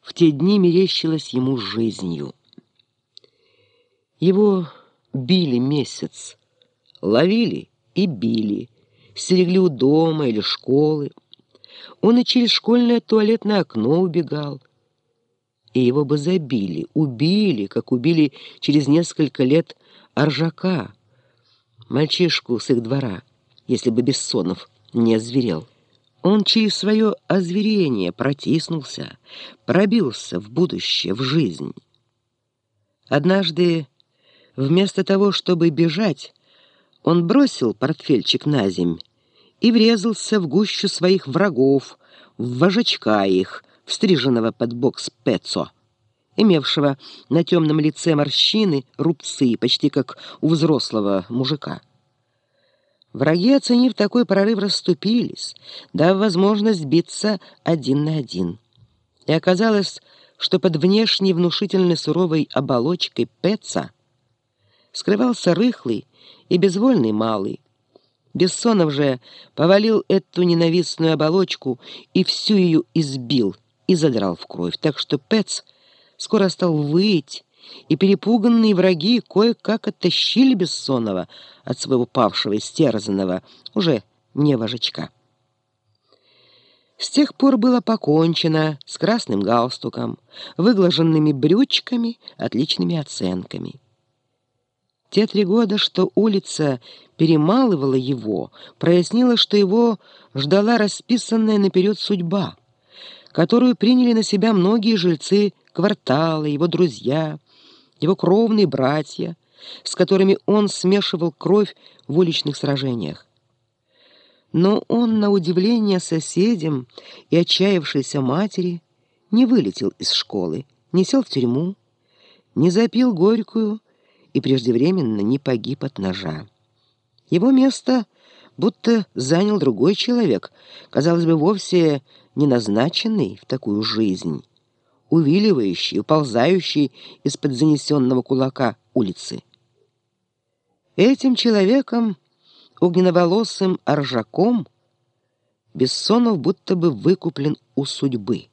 в те дни мерещилась ему жизнью. Его били месяц, ловили и били, стерегли у дома или школы. Он и через школьное туалетное окно убегал. И его бы забили, убили, как убили через несколько лет Оржака, мальчишку с их двора, если бы Бессонов не озверел. Он через свое озверение протиснулся, пробился в будущее, в жизнь. Однажды, вместо того, чтобы бежать, он бросил портфельчик на земь и врезался в гущу своих врагов, в вожачка их, встриженного под бокс Пецо, имевшего на темном лице морщины, рубцы, почти как у взрослого мужика. Враги, оценив такой прорыв, расступились, дав возможность биться один на один. И оказалось, что под внешней внушительной суровой оболочкой Пеца скрывался рыхлый и безвольный малый. Бессонов же повалил эту ненавистную оболочку и всю ее избил и задрал в кровь, так что Пец скоро стал выть, и перепуганные враги кое-как оттащили Бессонова от своего павшего, истерзанного, уже не вожачка. С тех пор было покончено с красным галстуком, выглаженными брючками, отличными оценками. Те 3 года, что улица перемалывала его, прояснило, что его ждала расписанная наперед судьба, которую приняли на себя многие жильцы квартала, его друзья, его кровные братья, с которыми он смешивал кровь в уличных сражениях. Но он, на удивление соседям и отчаявшейся матери, не вылетел из школы, не сел в тюрьму, не запил горькую и преждевременно не погиб от ножа. Его место будто занял другой человек, казалось бы, вовсе не назначенный в такую жизнь, увиливающий, уползающий из-под занесенного кулака улицы. Этим человеком, огненноволосым Оржаком, Бессонов будто бы выкуплен у судьбы.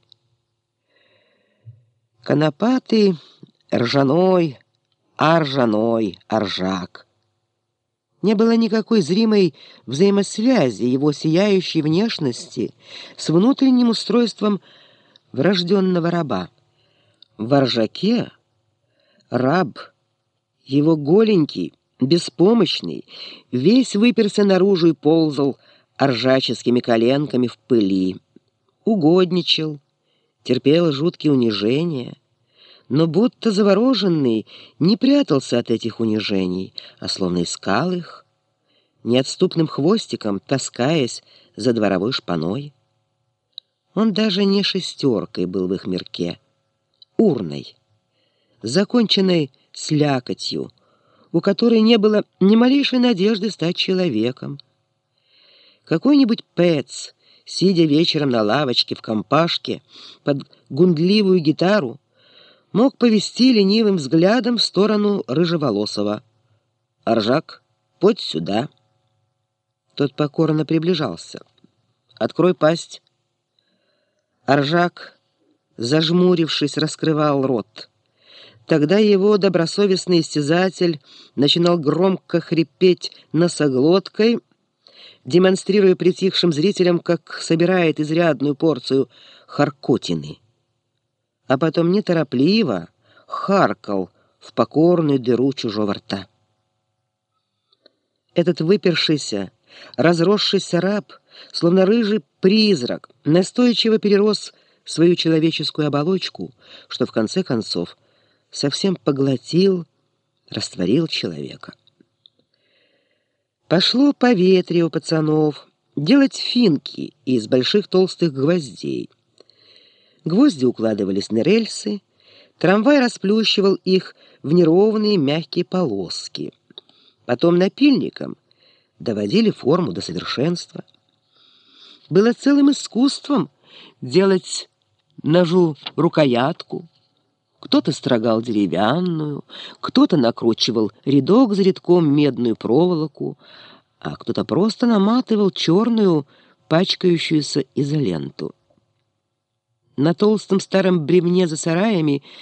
Конопатый, ржаной, Оржаной, Оржак. Не было никакой зримой взаимосвязи его сияющей внешности с внутренним устройством врожденного раба. В Оржаке раб, его голенький, беспомощный, весь выперся наружу и ползал оржаческими коленками в пыли, угодничал, терпел жуткие унижения, но будто завороженный не прятался от этих унижений, а словно искал их, неотступным хвостиком таскаясь за дворовой шпаной. Он даже не шестеркой был в их мирке, урной, законченной слякотью, у которой не было ни малейшей надежды стать человеком. Какой-нибудь Пец, сидя вечером на лавочке в компашке под гундливую гитару, мог повести ленивым взглядом в сторону рыжеволосого. «Оржак, подь сюда!» Тот покорно приближался. «Открой пасть!» Оржак, зажмурившись, раскрывал рот. Тогда его добросовестный истязатель начинал громко хрипеть носоглоткой, демонстрируя притихшим зрителям, как собирает изрядную порцию харкотины. А потом неторопливо харкал в покорную дыру чужого рта. Этот выпершийся, разросшийся раб, словно рыжий призрак, настойчиво перерос свою человеческую оболочку, что в конце концов совсем поглотил, растворил человека. Пошло поветрие у пацанов делать финки из больших толстых гвоздей. Гвозди укладывались на рельсы, трамвай расплющивал их в неровные мягкие полоски. Потом напильником доводили форму до совершенства. Было целым искусством делать ножу рукоятку. Кто-то строгал деревянную, кто-то накручивал рядок за рядком медную проволоку, а кто-то просто наматывал черную, пачкающуюся изоленту. На толстом старом бревне за сараями